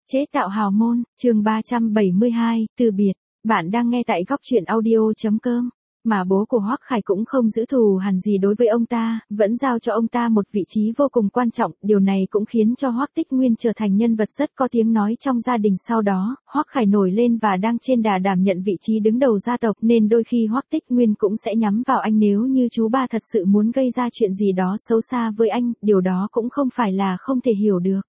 Chế tạo hào môn, chương 372, từ biệt. Bạn đang nghe tại góc truyện audio.com. Mà bố của Hoắc Khải cũng không giữ thù hằn gì đối với ông ta, vẫn giao cho ông ta một vị trí vô cùng quan trọng. Điều này cũng khiến cho Hoắc Tích Nguyên trở thành nhân vật rất có tiếng nói trong gia đình. Sau đó, Hoắc Khải nổi lên và đang trên đà đảm nhận vị trí đứng đầu gia tộc, nên đôi khi Hoắc Tích Nguyên cũng sẽ nhắm vào anh nếu như chú ba thật sự muốn gây ra chuyện gì đó xấu xa với anh. Điều đó cũng không phải là không thể hiểu được.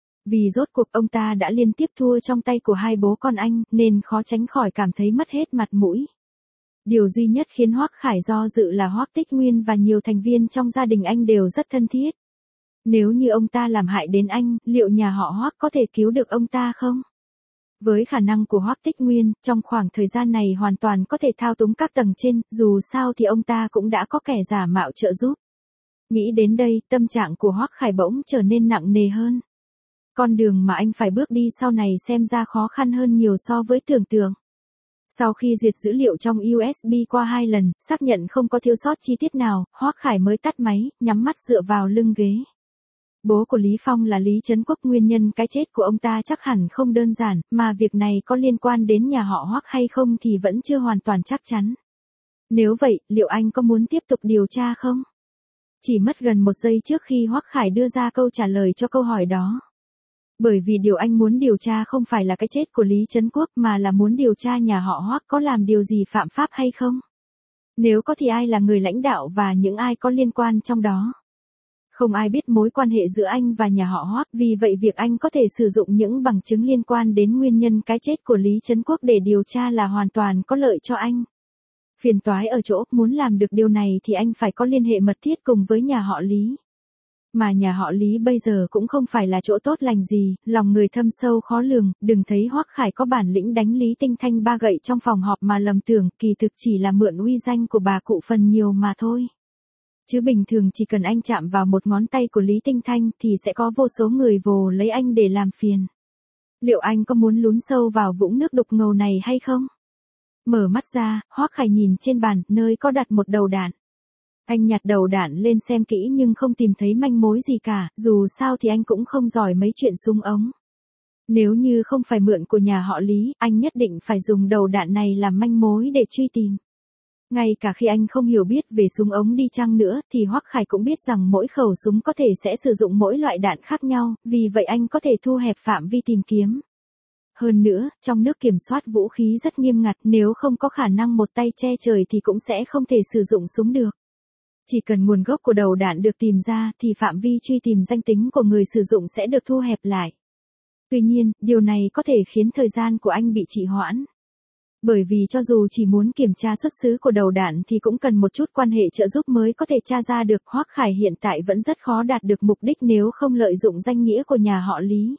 Vì rốt cuộc ông ta đã liên tiếp thua trong tay của hai bố con anh, nên khó tránh khỏi cảm thấy mất hết mặt mũi. Điều duy nhất khiến Hoắc Khải do dự là Hoắc Tích Nguyên và nhiều thành viên trong gia đình anh đều rất thân thiết. Nếu như ông ta làm hại đến anh, liệu nhà họ Hoắc có thể cứu được ông ta không? Với khả năng của Hoắc Tích Nguyên, trong khoảng thời gian này hoàn toàn có thể thao túng các tầng trên, dù sao thì ông ta cũng đã có kẻ giả mạo trợ giúp. Nghĩ đến đây, tâm trạng của Hoắc Khải bỗng trở nên nặng nề hơn. Con đường mà anh phải bước đi sau này xem ra khó khăn hơn nhiều so với tưởng tượng. Sau khi duyệt dữ liệu trong USB qua 2 lần, xác nhận không có thiếu sót chi tiết nào, Hoắc Khải mới tắt máy, nhắm mắt dựa vào lưng ghế. Bố của Lý Phong là Lý Trấn Quốc, nguyên nhân cái chết của ông ta chắc hẳn không đơn giản, mà việc này có liên quan đến nhà họ Hoắc hay không thì vẫn chưa hoàn toàn chắc chắn. Nếu vậy, liệu anh có muốn tiếp tục điều tra không? Chỉ mất gần 1 giây trước khi Hoắc Khải đưa ra câu trả lời cho câu hỏi đó. Bởi vì điều anh muốn điều tra không phải là cái chết của Lý Trấn Quốc mà là muốn điều tra nhà họ Hoắc có làm điều gì phạm pháp hay không. Nếu có thì ai là người lãnh đạo và những ai có liên quan trong đó. Không ai biết mối quan hệ giữa anh và nhà họ Hoắc, vì vậy việc anh có thể sử dụng những bằng chứng liên quan đến nguyên nhân cái chết của Lý Trấn Quốc để điều tra là hoàn toàn có lợi cho anh. Phiền toái ở chỗ, muốn làm được điều này thì anh phải có liên hệ mật thiết cùng với nhà họ Lý. Mà nhà họ Lý bây giờ cũng không phải là chỗ tốt lành gì, lòng người thâm sâu khó lường, đừng thấy Hoắc Khải có bản lĩnh đánh Lý Tinh Thanh 3 gậy trong phòng họp mà lầm tưởng, kỳ thực chỉ là mượn uy danh của bà cụ phần nhiều mà thôi. Chứ bình thường chỉ cần anh chạm vào một ngón tay của Lý Tinh Thanh thì sẽ có vô số người vồ lấy anh để làm phiền. Liệu anh có muốn lún sâu vào vũng nước đục ngầu này hay không? Mở mắt ra, Hoắc Khải nhìn trên bàn, nơi có đặt một đầu đạn. Anh nhặt đầu đạn lên xem kỹ nhưng không tìm thấy manh mối gì cả, dù sao thì anh cũng không giỏi mấy chuyện súng ống. Nếu như không phải mượn của nhà họ Lý, anh nhất định phải dùng đầu đạn này làm manh mối để truy tìm. Ngay cả khi anh không hiểu biết về súng ống đi chăng nữa, thì Hoắc Khải cũng biết rằng mỗi khẩu súng có thể sẽ sử dụng mỗi loại đạn khác nhau, vì vậy anh có thể thu hẹp phạm vi tìm kiếm. Hơn nữa, trong nước kiểm soát vũ khí rất nghiêm ngặt, nếu không có khả năng một tay che trời thì cũng sẽ không thể sử dụng súng được. Chỉ cần nguồn gốc của đầu đạn được tìm ra thì phạm vi truy tìm danh tính của người sử dụng sẽ được thu hẹp lại. Tuy nhiên, điều này có thể khiến thời gian của anh bị trì hoãn. Bởi vì cho dù chỉ muốn kiểm tra xuất xứ của đầu đạn thì cũng cần một chút quan hệ trợ giúp mới có thể tra ra được. Hoắc Khải hiện tại vẫn rất khó đạt được mục đích nếu không lợi dụng danh nghĩa của nhà họ Lý.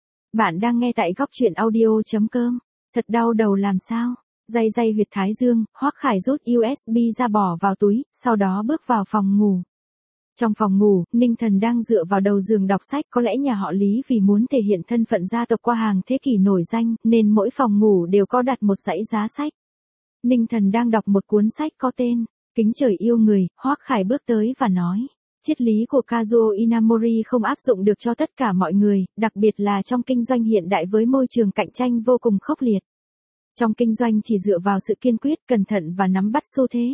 Bạn đang nghe tại góc truyện audio.com. Thật đau đầu làm sao? Day huyệt thái dương, Hoắc Khải rút USB ra bỏ vào túi, sau đó bước vào phòng ngủ. Trong phòng ngủ, Ninh Thần đang dựa vào đầu giường đọc sách, có lẽ nhà họ Lý vì muốn thể hiện thân phận gia tộc qua hàng thế kỷ nổi danh, nên mỗi phòng ngủ đều có đặt một dãy giá sách. Ninh Thần đang đọc một cuốn sách có tên Kính Trời Yêu Người, Hoắc Khải bước tới và nói. Triết lý của Kazuo Inamori không áp dụng được cho tất cả mọi người, đặc biệt là trong kinh doanh hiện đại với môi trường cạnh tranh vô cùng khốc liệt. Trong kinh doanh chỉ dựa vào sự kiên quyết, cẩn thận và nắm bắt xu thế.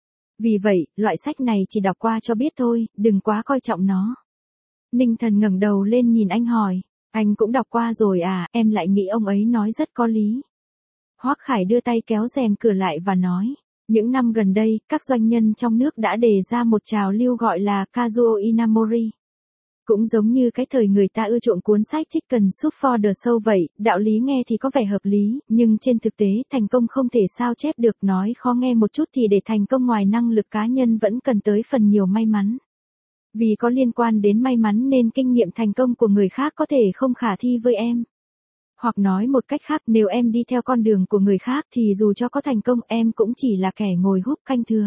Vì vậy, loại sách này chỉ đọc qua cho biết thôi, đừng quá coi trọng nó. Ninh Thần ngẩng đầu lên nhìn anh hỏi, anh cũng đọc qua rồi à, em lại nghĩ ông ấy nói rất có lý. Hoắc Khải đưa tay kéo rèm cửa lại và nói, những năm gần đây, các doanh nhân trong nước đã đề ra một trào lưu gọi là Kazuo Inamori. Cũng giống như cái thời người ta ưa chuộng cuốn sách Chicken Soup for the Soul vậy, đạo lý nghe thì có vẻ hợp lý, nhưng trên thực tế thành công không thể sao chép được, nói khó nghe một chút thì để thành công ngoài năng lực cá nhân vẫn cần tới phần nhiều may mắn. Vì có liên quan đến may mắn nên kinh nghiệm thành công của người khác có thể không khả thi với em. Hoặc nói một cách khác, nếu em đi theo con đường của người khác thì dù cho có thành công em cũng chỉ là kẻ ngồi húp canh thừa.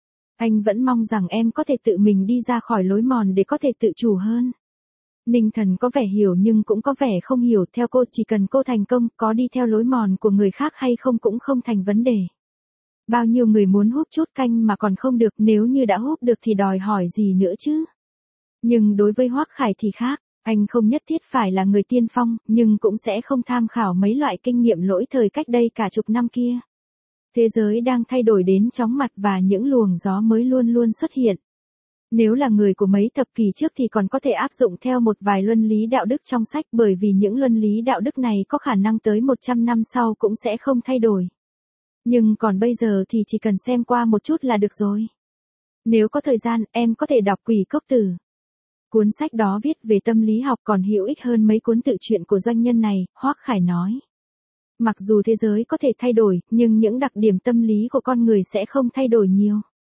Anh vẫn mong rằng em có thể tự mình đi ra khỏi lối mòn để có thể tự chủ hơn. Ninh Thần có vẻ hiểu nhưng cũng có vẻ không hiểu, theo cô chỉ cần cô thành công, có đi theo lối mòn của người khác hay không cũng không thành vấn đề. Bao nhiêu người muốn húp chút canh mà còn không được, nếu như đã húp được thì đòi hỏi gì nữa chứ. Nhưng đối với Hoắc Khải thì khác, Anh không nhất thiết phải là người tiên phong, nhưng cũng sẽ không tham khảo mấy loại kinh nghiệm lỗi thời cách đây cả chục năm kia. Thế giới đang thay đổi đến chóng mặt và những luồng gió mới luôn luôn xuất hiện. Nếu là người của mấy thập kỷ trước thì còn có thể áp dụng theo một vài luân lý đạo đức trong sách, bởi vì những luân lý đạo đức này có khả năng tới 100 năm sau cũng sẽ không thay đổi. Nhưng còn bây giờ thì chỉ cần xem qua một chút là được rồi. Nếu có thời gian, em có thể đọc Quỷ Cốc Tử. Cuốn sách đó viết về tâm lý học còn hữu ích hơn mấy cuốn tự truyện của doanh nhân này, Hoắc Khải nói. Mặc dù thế giới có thể thay đổi, nhưng những đặc điểm tâm lý của con người sẽ không thay đổi nhiều.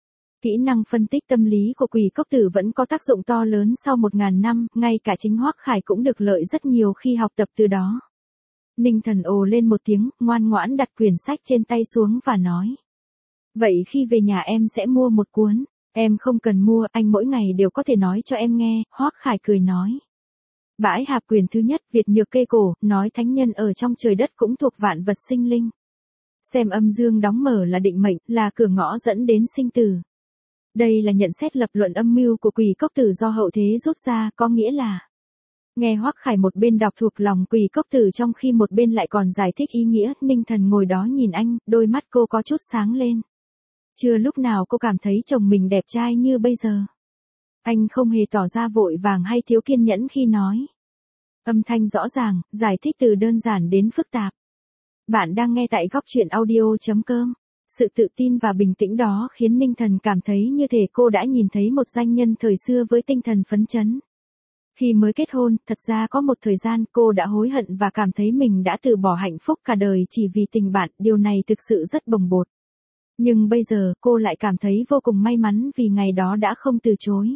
Kỹ năng phân tích tâm lý của Quỷ Cốc Tử vẫn có tác dụng to lớn sau 1000 năm, ngay cả chính Hoắc Khải cũng được lợi rất nhiều khi học tập từ đó. Ninh Thần ồ lên một tiếng, ngoan ngoãn đặt quyển sách trên tay xuống và nói. Vậy khi về nhà em sẽ mua một cuốn. Em không cần mua, anh mỗi ngày đều có thể nói cho em nghe, Hoắc Khải cười nói. Bãi Hạp quyển thứ nhất, Việt Nhược Kê Cổ, nói thánh nhân ở trong trời đất cũng thuộc vạn vật sinh linh. Xem âm dương đóng mở là định mệnh, là cửa ngõ dẫn đến sinh tử. Đây là nhận xét lập luận âm mưu của Quỷ Cốc Tử do hậu thế rút ra, có nghĩa là. Nghe Hoắc Khải một bên đọc thuộc lòng Quỷ Cốc Tử trong khi một bên lại còn giải thích ý nghĩa, Ninh Thần ngồi đó nhìn anh, đôi mắt cô có chút sáng lên. Chưa lúc nào cô cảm thấy chồng mình đẹp trai như bây giờ. Anh không hề tỏ ra vội vàng hay thiếu kiên nhẫn khi nói. Âm thanh rõ ràng, giải thích từ đơn giản đến phức tạp. Bạn đang nghe tại góc truyện audio.com. Sự tự tin và bình tĩnh đó khiến Ninh Thần cảm thấy như thể cô đã nhìn thấy một danh nhân thời xưa với tinh thần phấn chấn. Khi mới kết hôn, thật ra có một thời gian cô đã hối hận và cảm thấy mình đã từ bỏ hạnh phúc cả đời chỉ vì tình bạn, điều này thực sự rất bồng bột. Nhưng bây giờ cô lại cảm thấy vô cùng may mắn vì ngày đó đã không từ chối.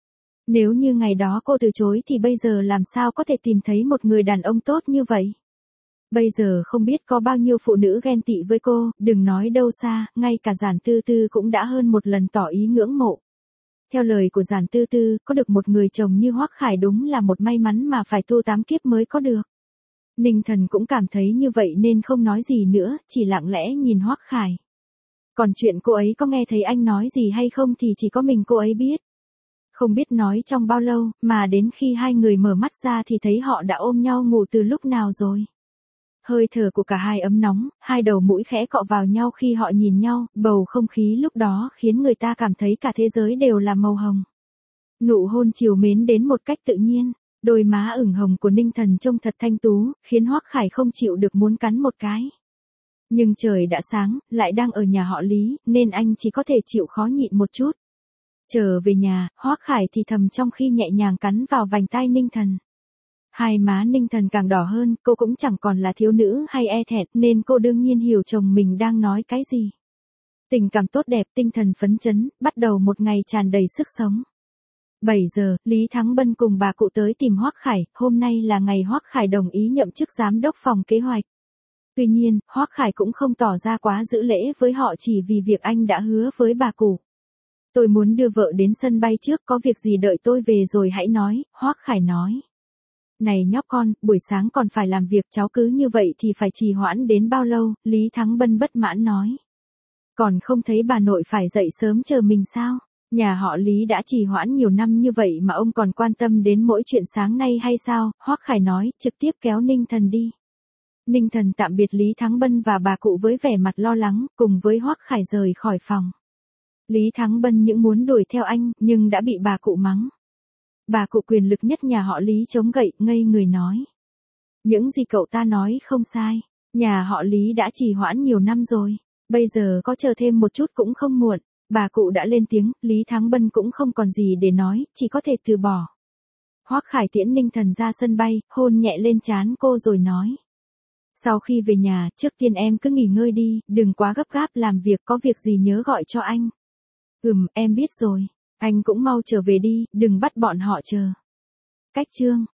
Nếu như ngày đó cô từ chối thì bây giờ làm sao có thể tìm thấy một người đàn ông tốt như vậy? Bây giờ không biết có bao nhiêu phụ nữ ghen tị với cô, đừng nói đâu xa, ngay cả Giản Tư Tư cũng đã hơn một lần tỏ ý ngưỡng mộ. Theo lời của Giản Tư Tư, có được một người chồng như Hoắc Khải đúng là một may mắn mà phải tu 8 kiếp mới có được. Ninh Thần cũng cảm thấy như vậy nên không nói gì nữa, chỉ lặng lẽ nhìn Hoắc Khải. Còn chuyện cô ấy có nghe thấy anh nói gì hay không thì chỉ có mình cô ấy biết. Không biết nói trong bao lâu, mà đến khi hai người mở mắt ra thì thấy họ đã ôm nhau ngủ từ lúc nào rồi. Hơi thở của cả hai ấm nóng, hai đầu mũi khẽ cọ vào nhau khi họ nhìn nhau, bầu không khí lúc đó khiến người ta cảm thấy cả thế giới đều là màu hồng. Nụ hôn trìu mến đến một cách tự nhiên, đôi má ửng hồng của Ninh Thần trông thật thanh tú, khiến Hoắc Khải không chịu được muốn cắn một cái. Nhưng trời đã sáng, lại đang ở nhà họ Lý, nên anh chỉ có thể chịu khó nhịn một chút. Trở về nhà, Hoắc Khải thì thầm trong khi nhẹ nhàng cắn vào vành tai Ninh Thần. Hai má Ninh Thần càng đỏ hơn, cô cũng chẳng còn là thiếu nữ hay e thẹn nên cô đương nhiên hiểu chồng mình đang nói cái gì. Tình cảm tốt đẹp, tinh thần phấn chấn, bắt đầu một ngày tràn đầy sức sống. 7 giờ, Lý Thắng Bân cùng bà cụ tới tìm Hoắc Khải, hôm nay là ngày Hoắc Khải đồng ý nhậm chức giám đốc phòng kế hoạch. Tuy nhiên, Hoắc Khải cũng không tỏ ra quá giữ lễ với họ chỉ vì việc anh đã hứa với bà cụ. Tôi muốn đưa vợ đến sân bay trước, có việc gì đợi tôi về rồi hãy nói, Hoắc Khải nói. Này nhóc con, buổi sáng còn phải làm việc, cháu cứ như vậy thì phải trì hoãn đến bao lâu, Lý Thắng Bân bất mãn nói. Còn không thấy bà nội phải dậy sớm chờ mình sao? Nhà họ Lý đã trì hoãn nhiều năm như vậy mà ông còn quan tâm đến mỗi chuyện sáng nay hay sao? Hoắc Khải nói, trực tiếp kéo Ninh Thần đi. Ninh Thần tạm biệt Lý Thắng Bân và bà cụ với vẻ mặt lo lắng, cùng với Hoắc Khải rời khỏi phòng. Lý Thắng Bân những muốn đuổi theo anh, nhưng đã bị bà cụ mắng. Bà cụ quyền lực nhất nhà họ Lý chống gậy, ngây người nói. Những gì cậu ta nói không sai, nhà họ Lý đã trì hoãn nhiều năm rồi, bây giờ có chờ thêm một chút cũng không muộn. Bà cụ đã lên tiếng, Lý Thắng Bân cũng không còn gì để nói, chỉ có thể từ bỏ. Hoắc Khải tiễn Ninh Thần ra sân bay, hôn nhẹ lên trán cô rồi nói. Sau khi về nhà, trước tiên em cứ nghỉ ngơi đi, đừng quá gấp gáp làm việc, có việc gì nhớ gọi cho anh. Em biết rồi, anh cũng mau trở về đi, đừng bắt bọn họ chờ. Cách chương